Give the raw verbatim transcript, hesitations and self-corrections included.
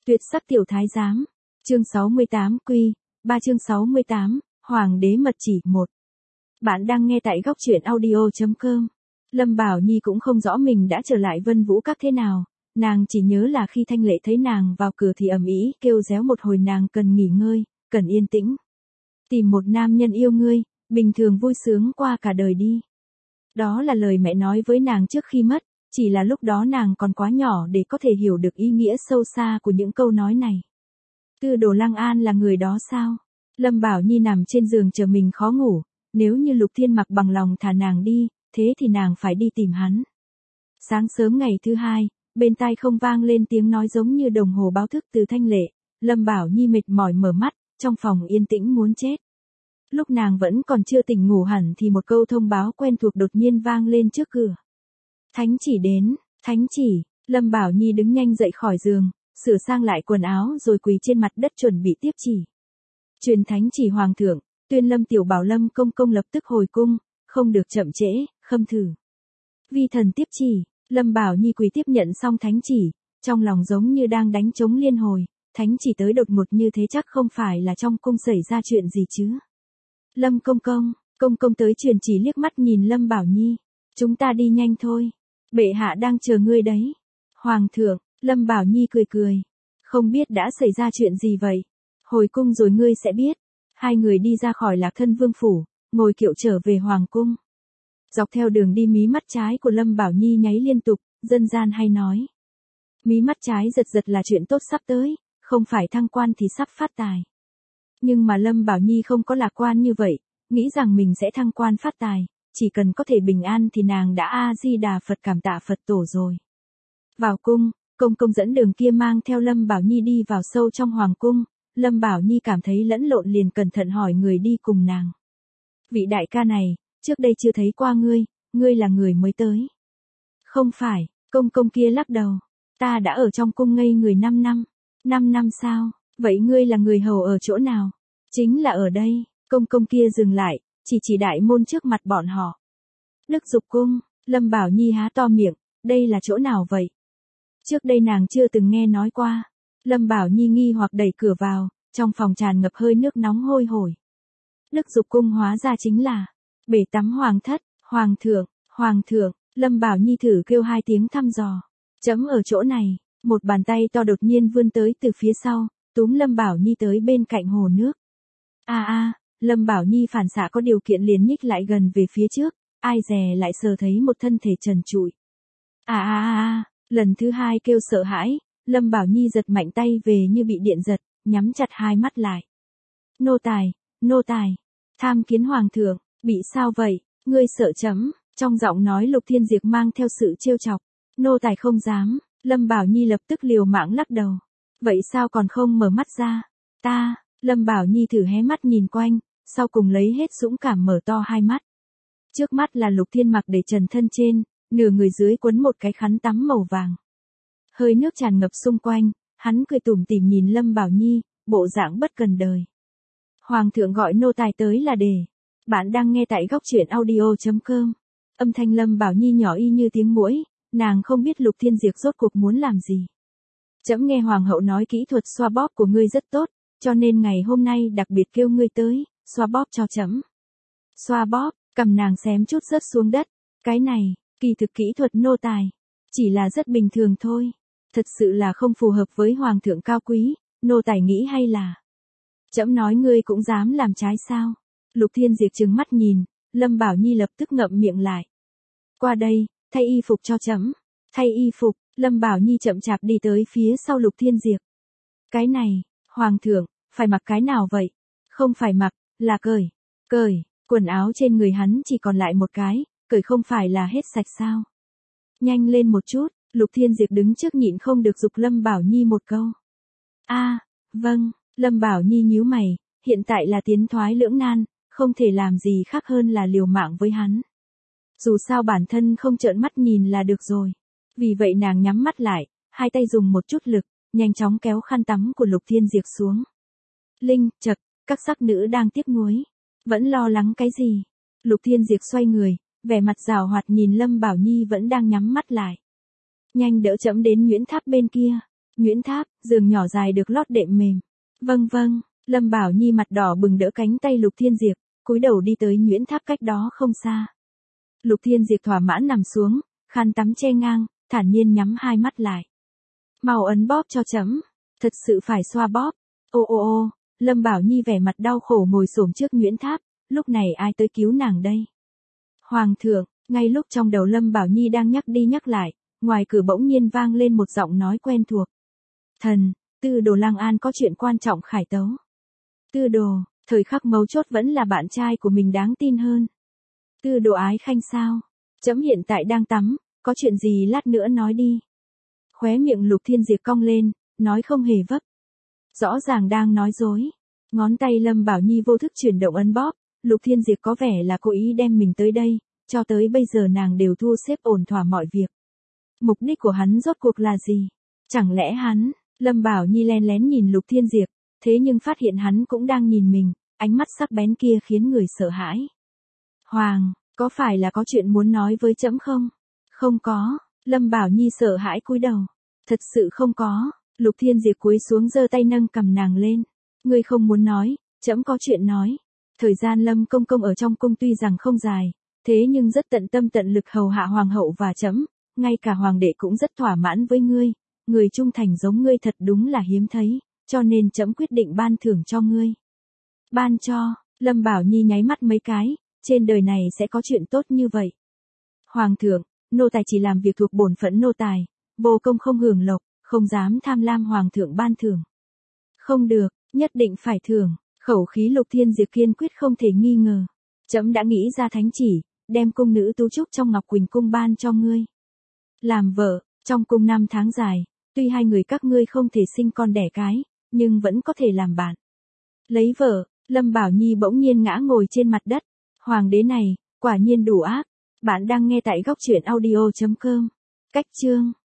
Tuyệt sắc tiểu thái giám. Chương sáu mươi tám quy, ba chương sáu mươi tám, Hoàng đế mật chỉ một. Bạn đang nghe tại góc truyện audio chấm com. Lâm Bảo Nhi cũng không rõ mình đã trở lại Vân Vũ Các thế nào, nàng chỉ nhớ là khi Thanh Lệ thấy nàng vào cửa thì ầm ĩ kêu réo một hồi nàng cần nghỉ ngơi, cần yên tĩnh. Tìm một nam nhân yêu ngươi, bình thường vui sướng qua cả đời đi. Đó là lời mẹ nói với nàng trước khi mất, chỉ là lúc đó nàng còn quá nhỏ để có thể hiểu được ý nghĩa sâu xa của những câu nói này. Tư Đồ Lăng An là người đó sao? Lâm Bảo Nhi nằm trên giường chờ mình khó ngủ, nếu như Lục Thiên Mặc bằng lòng thả nàng đi, thế thì nàng phải đi tìm hắn. Sáng sớm ngày thứ hai, bên tai không vang lên tiếng nói giống như đồng hồ báo thức từ Thanh Lệ, Lâm Bảo Nhi mệt mỏi mở mắt, trong phòng yên tĩnh muốn chết. Lúc nàng vẫn còn chưa tỉnh ngủ hẳn thì một câu thông báo quen thuộc đột nhiên vang lên trước cửa. Thánh chỉ đến, thánh chỉ, Lâm Bảo Nhi đứng nhanh dậy khỏi giường, sửa sang lại quần áo rồi quỳ trên mặt đất chuẩn bị tiếp chỉ. Truyền thánh chỉ hoàng thượng, tuyên Lâm tiểu bảo Lâm công công lập tức hồi cung, không được chậm trễ, khâm thử. Vi thần tiếp chỉ, Lâm Bảo Nhi quỳ tiếp nhận xong thánh chỉ, trong lòng giống như đang đánh trống liên hồi, thánh chỉ tới đột ngột như thế chắc không phải là trong cung xảy ra chuyện gì chứ. Lâm công công, công công tới truyền chỉ liếc mắt nhìn Lâm Bảo Nhi, chúng ta đi nhanh thôi, bệ hạ đang chờ ngươi đấy. Hoàng thượng, Lâm Bảo Nhi cười cười, không biết đã xảy ra chuyện gì vậy, hồi cung rồi ngươi sẽ biết. Hai người đi ra khỏi Lạc Thân Vương phủ, ngồi kiệu trở về hoàng cung. Dọc theo đường đi mí mắt trái của Lâm Bảo Nhi nháy liên tục, dân gian hay nói. Mí mắt trái giật giật là chuyện tốt sắp tới, không phải thăng quan thì sắp phát tài. Nhưng mà Lâm Bảo Nhi không có lạc quan như vậy, nghĩ rằng mình sẽ thăng quan phát tài, chỉ cần có thể bình an thì nàng đã A-di-đà Phật cảm tạ Phật tổ rồi. Vào cung, công công dẫn đường kia mang theo Lâm Bảo Nhi đi vào sâu trong hoàng cung, Lâm Bảo Nhi cảm thấy lẫn lộn liền cẩn thận hỏi người đi cùng nàng. Vị đại ca này, trước đây chưa thấy qua ngươi, ngươi là người mới tới. Không phải, công công kia lắc đầu, ta đã ở trong cung ngây người năm năm. Năm năm sao, vậy ngươi là người hầu ở chỗ nào? Chính là ở đây, công công kia dừng lại, chỉ chỉ đại môn trước mặt bọn họ. Đức Dục cung, Lâm Bảo Nhi há to miệng, đây là chỗ nào vậy? Trước đây nàng chưa từng nghe nói qua. Lâm Bảo Nhi nghi hoặc đẩy cửa vào, trong phòng tràn ngập hơi nước nóng hôi hổi. Đức Dục cung hóa ra chính là bể tắm hoàng thất, hoàng thượng, hoàng thượng, Lâm Bảo Nhi thử kêu hai tiếng thăm dò. Chấm ở chỗ này, một bàn tay to đột nhiên vươn tới từ phía sau, túm Lâm Bảo Nhi tới bên cạnh hồ nước. A a, Lâm Bảo Nhi phản xạ có điều kiện liền nhích lại gần về phía trước, ai dè lại sờ thấy một thân thể trần trụi. A a a a, lần thứ hai kêu sợ hãi, Lâm Bảo Nhi giật mạnh tay về như bị điện giật, nhắm chặt hai mắt lại. Nô tài, nô tài, tham kiến hoàng thượng, bị sao vậy, ngươi sợ chấm, trong giọng nói Lục Thiên Diệp mang theo sự trêu chọc. Nô tài không dám, Lâm Bảo Nhi lập tức liều mạng lắc đầu. Vậy sao còn không mở mắt ra? Ta, Lâm Bảo Nhi thử hé mắt nhìn quanh, sau cùng lấy hết dũng cảm mở to hai mắt. Trước mắt là Lục Thiên Mặc để trần thân trên, nửa người dưới quấn một cái khăn tắm màu vàng. Hơi nước tràn ngập xung quanh, hắn cười tủm tỉm nhìn Lâm Bảo Nhi, bộ dạng bất cần đời. Hoàng thượng gọi nô tài tới là để. Bạn đang nghe tại góc truyện audio chấm com. Âm thanh Lâm Bảo Nhi nhỏ y như tiếng muỗi, nàng không biết Lục Thiên Diệp rốt cuộc muốn làm gì. Chấm nghe hoàng hậu nói kỹ thuật xoa bóp của ngươi rất tốt, cho nên ngày hôm nay đặc biệt kêu ngươi tới, xoa bóp cho chấm. Xoa bóp, cầm nàng xém chút rớt xuống đất. Cái này, kỳ thực kỹ thuật nô tài, chỉ là rất bình thường thôi. Thật sự là không phù hợp với hoàng thượng cao quý, nô tài nghĩ hay là. Chấm nói ngươi cũng dám làm trái sao? Lục Thiên Diệp trừng mắt nhìn, Lâm Bảo Nhi lập tức ngậm miệng lại. Qua đây, thay y phục cho chấm. Thay y phục, Lâm Bảo Nhi chậm chạp đi tới phía sau Lục Thiên Diệp. Cái này, hoàng thượng, phải mặc cái nào vậy? Không phải mặc, là cởi. Cởi, quần áo trên người hắn chỉ còn lại một cái, cởi không phải là hết sạch sao? Nhanh lên một chút, Lục Thiên Diệp đứng trước nhịn không được giục Lâm Bảo Nhi một câu. A, vâng, Lâm Bảo Nhi nhíu mày, hiện tại là tiến thoái lưỡng nan, không thể làm gì khác hơn là liều mạng với hắn. Dù sao bản thân không trợn mắt nhìn là được rồi. Vì vậy nàng nhắm mắt lại, hai tay dùng một chút lực, nhanh chóng kéo khăn tắm của Lục Thiên Diệp xuống. Linh, chật, các sắc nữ đang tiếc nuối. Vẫn lo lắng cái gì? Lục Thiên Diệp xoay người, vẻ mặt giảo hoạt nhìn Lâm Bảo Nhi vẫn đang nhắm mắt lại. Nhanh đỡ chấm đến Nguyễn Tháp bên kia. Nguyễn Tháp, giường nhỏ dài được lót đệm mềm. Vâng vâng, Lâm Bảo Nhi mặt đỏ bừng đỡ cánh tay Lục Thiên Diệp, cúi đầu đi tới Nguyễn Tháp cách đó không xa. Lục Thiên Diệp thỏa mãn nằm xuống, khăn tắm che ngang, thản nhiên nhắm hai mắt lại. Mau ấn bóp cho chấm, thật sự phải xoa bóp. Ô ô ô, Lâm Bảo Nhi vẻ mặt đau khổ ngồi xổm trước Nguyễn Tháp, lúc này ai tới cứu nàng đây? Hoàng thượng, ngay lúc trong đầu Lâm Bảo Nhi đang nhắc đi nhắc lại, ngoài cửa bỗng nhiên vang lên một giọng nói quen thuộc. Thần, Tư Đồ Lăng An có chuyện quan trọng khải tấu. Tư Đồ, thời khắc mấu chốt vẫn là bạn trai của mình đáng tin hơn. Tư Đồ ái khanh sao? Chấm hiện tại đang tắm, có chuyện gì lát nữa nói đi. Khóe miệng Lục Thiên Diệp cong lên, nói không hề vấp. Rõ ràng đang nói dối. Ngón tay Lâm Bảo Nhi vô thức chuyển động ấn bóp, Lục Thiên Diệp có vẻ là cố ý đem mình tới đây, cho tới bây giờ nàng đều thu xếp ổn thỏa mọi việc. Mục đích của hắn rốt cuộc là gì? Chẳng lẽ hắn, Lâm Bảo Nhi len lén nhìn Lục Thiên Diệp, thế nhưng phát hiện hắn cũng đang nhìn mình, ánh mắt sắc bén kia khiến người sợ hãi. Hoàng, có phải là có chuyện muốn nói với trẫm không? Không có, Lâm Bảo Nhi sợ hãi cúi đầu. Thật sự không có, Lục Thiên Diệp cúi xuống giơ tay nâng cầm nàng lên. Ngươi không muốn nói, trẫm có chuyện nói. Thời gian Lâm công công ở trong cung tuy rằng không dài, thế nhưng rất tận tâm tận lực hầu hạ hoàng hậu và trẫm, ngay cả hoàng đệ cũng rất thỏa mãn với ngươi, người trung thành giống ngươi thật đúng là hiếm thấy, cho nên trẫm quyết định ban thưởng cho ngươi. Ban cho, Lâm Bảo Nhi nháy mắt mấy cái, trên đời này sẽ có chuyện tốt như vậy. Hoàng thượng, nô tài chỉ làm việc thuộc bổn phận nô tài, vô công không hưởng lộc, không dám tham lam hoàng thượng ban thưởng. Không được, nhất định phải thưởng, khẩu khí Lục Thiên Diệp kiên quyết không thể nghi ngờ. Trẫm đã nghĩ ra thánh chỉ, đem cung nữ Tú Trúc trong Ngọc Quỳnh cung ban cho ngươi. Làm vợ, trong cung năm tháng dài, tuy hai người các ngươi không thể sinh con đẻ cái, nhưng vẫn có thể làm bạn. Lấy vợ, Lâm Bảo Nhi bỗng nhiên ngã ngồi trên mặt đất. Hoàng đế này, quả nhiên đủ ác. Bạn đang nghe tại góc truyện audio chấm com. Cách chương